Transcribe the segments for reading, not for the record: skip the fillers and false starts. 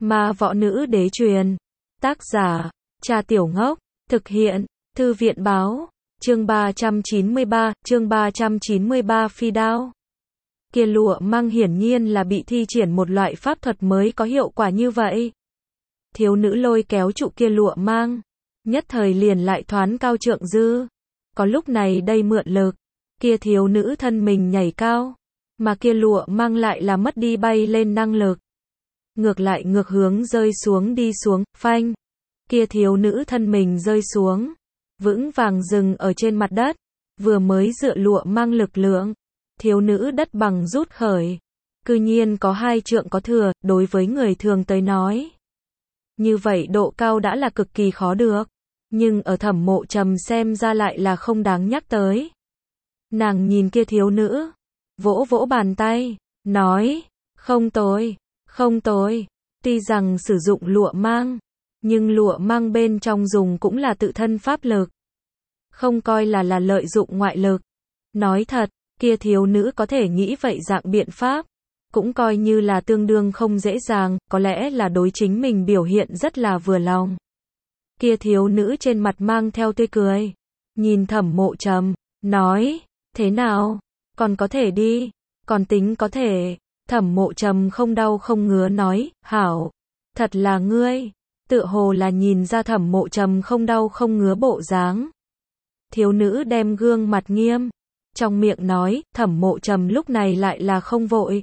Ma võ nữ đế truyền. Tác giả, Trà Tiểu Ngốc. Thực hiện, Thư viện báo. Chương 393 phi đao. Kia lụa mang hiển nhiên là bị thi triển một loại pháp thuật mới có hiệu quả như vậy. Thiếu nữ lôi kéo trụ kia lụa mang, nhất thời liền lại thoán cao trượng dư. Có lúc này đây mượn lực, kia thiếu nữ thân mình nhảy cao, mà kia lụa mang lại là mất đi bay lên năng lực. Ngược lại ngược hướng rơi xuống đi xuống, phanh. Kia thiếu nữ thân mình rơi xuống, vững vàng dừng ở trên mặt đất, vừa mới dựa lụa mang lực lượng. Thiếu nữ đất bằng rút khởi, cư nhiên có 2 trượng có thừa, đối với người thường tới nói. Như vậy độ cao đã là cực kỳ khó được, nhưng ở Thẩm Mộ Trầm xem ra lại là không đáng nhắc tới. Nàng nhìn kia thiếu nữ, vỗ vỗ bàn tay, nói, không tồi, không tồi, tuy rằng sử dụng lụa mang, nhưng lụa mang bên trong dùng cũng là tự thân pháp lực, không coi là lợi dụng ngoại lực. Nói thật, kia thiếu nữ có thể nghĩ vậy dạng biện pháp, cũng coi như là tương đương không dễ dàng, có lẽ là đối chính mình biểu hiện rất là vừa lòng. Kia thiếu nữ trên mặt mang theo tươi cười, nhìn Thẩm Mộ Trầm, nói, thế nào, còn có thể đi, còn tính có thể. Thẩm Mộ Trầm không đau không ngứa nói, hảo, thật là ngươi. Tựa hồ là nhìn ra Thẩm Mộ Trầm không đau không ngứa bộ dáng. Thiếu nữ đem gương mặt nghiêm, trong miệng nói, Thẩm Mộ Trầm lúc này lại là không vội.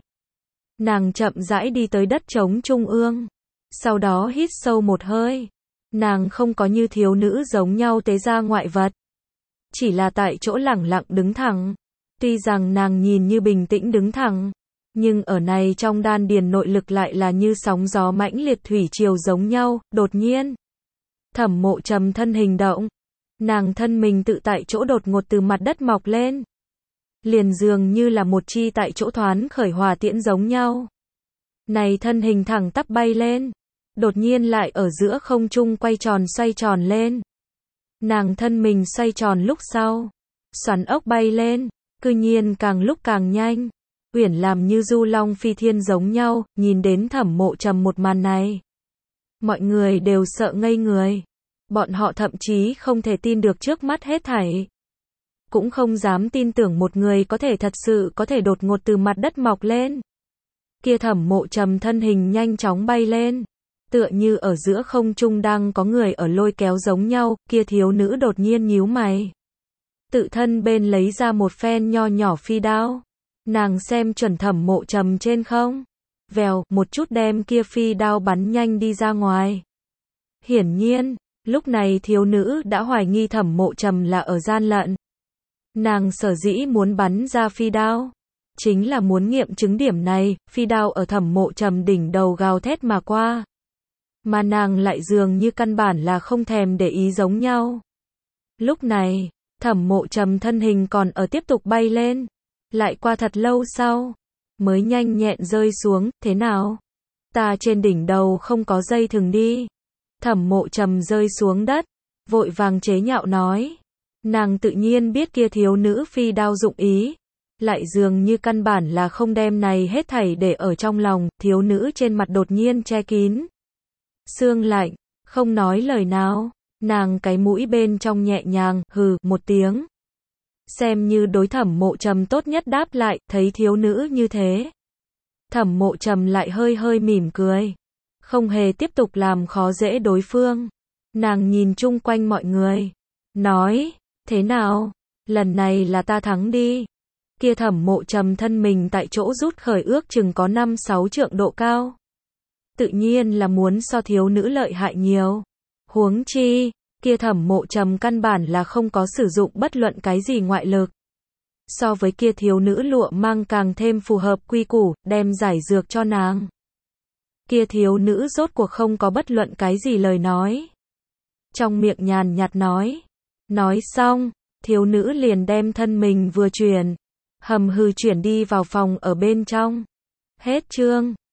Nàng chậm rãi đi tới đất trống trung ương, sau đó hít sâu một hơi. Nàng không có như thiếu nữ giống nhau tế ra ngoại vật, chỉ là tại chỗ lẳng lặng đứng thẳng. Tuy rằng nàng nhìn như bình tĩnh đứng thẳng, nhưng ở này trong đan điền nội lực lại là như sóng gió mãnh liệt thủy triều giống nhau. Đột nhiên, Thẩm Mộ Trầm thân hình động, nàng thân mình tự tại chỗ đột ngột từ mặt đất mọc lên, liền dường như là một chi tại chỗ thoán khởi hỏa tiễn giống nhau. Này thân hình thẳng tắp bay lên, đột nhiên lại ở giữa không trung quay tròn xoay tròn lên. Nàng thân mình xoay tròn lúc sau, xoắn ốc bay lên, cư nhiên càng lúc càng nhanh, uyển làm như du long phi thiên giống nhau. Nhìn đến Thẩm Mộ Trầm một màn này, mọi người đều sợ ngây người, bọn họ thậm chí không thể tin được trước mắt hết thảy, cũng không dám tin tưởng một người có thể thật sự có thể đột ngột từ mặt đất mọc lên. Kia Thẩm Mộ Trầm thân hình nhanh chóng bay lên, tựa như ở giữa không trung đang có người ở lôi kéo giống nhau. Kia thiếu nữ đột nhiên nhíu mày, tự thân bên lấy ra một phen nho nhỏ phi đao, nàng xem chuẩn Thẩm Mộ Trầm trên không, vèo, một chút đem kia phi đao bắn nhanh đi ra ngoài. Hiển nhiên, lúc này thiếu nữ đã hoài nghi Thẩm Mộ Trầm là ở gian lận. Nàng sở dĩ muốn bắn ra phi đao, chính là muốn nghiệm chứng điểm này. Phi đao ở Thẩm Mộ Trầm đỉnh đầu gào thét mà qua, mà nàng lại dường như căn bản là không thèm để ý giống nhau. Lúc này, Thẩm Mộ Trầm thân hình còn ở tiếp tục bay lên, lại qua thật lâu sau, mới nhanh nhẹn rơi xuống. Thế nào? Ta trên đỉnh đầu không có dây thừng đi. Thẩm Mộ Trầm rơi xuống đất, vội vàng chế nhạo nói. Nàng tự nhiên biết kia thiếu nữ phi đao dụng ý, lại dường như căn bản là không đem này hết thảy để ở trong lòng. Thiếu nữ trên mặt đột nhiên che kín sương lạnh, không nói lời nào. Nàng cái mũi bên trong nhẹ nhàng hừ một tiếng, xem như đối Thẩm Mộ Trầm tốt nhất đáp lại. Thấy thiếu nữ như thế, Thẩm Mộ Trầm lại hơi hơi mỉm cười, không hề tiếp tục làm khó dễ đối phương. Nàng nhìn chung quanh mọi người, nói, thế nào, lần này là ta thắng đi. Kia Thẩm Mộ Trầm thân mình tại chỗ rút khởi ước chừng có 5-6 trượng độ cao, tự nhiên là muốn so thiếu nữ lợi hại nhiều. Huống chi, kia Thẩm Mộ Trầm căn bản là không có sử dụng bất luận cái gì ngoại lực. So với kia thiếu nữ lụa mang càng thêm phù hợp quy củ, đem giải dược cho nàng. Kia thiếu nữ rốt cuộc không có bất luận cái gì lời nói, trong miệng nhàn nhạt nói. Nói xong, thiếu nữ liền đem thân mình vừa chuyển, hầm hừ chuyển đi vào phòng ở bên trong. Hết chương.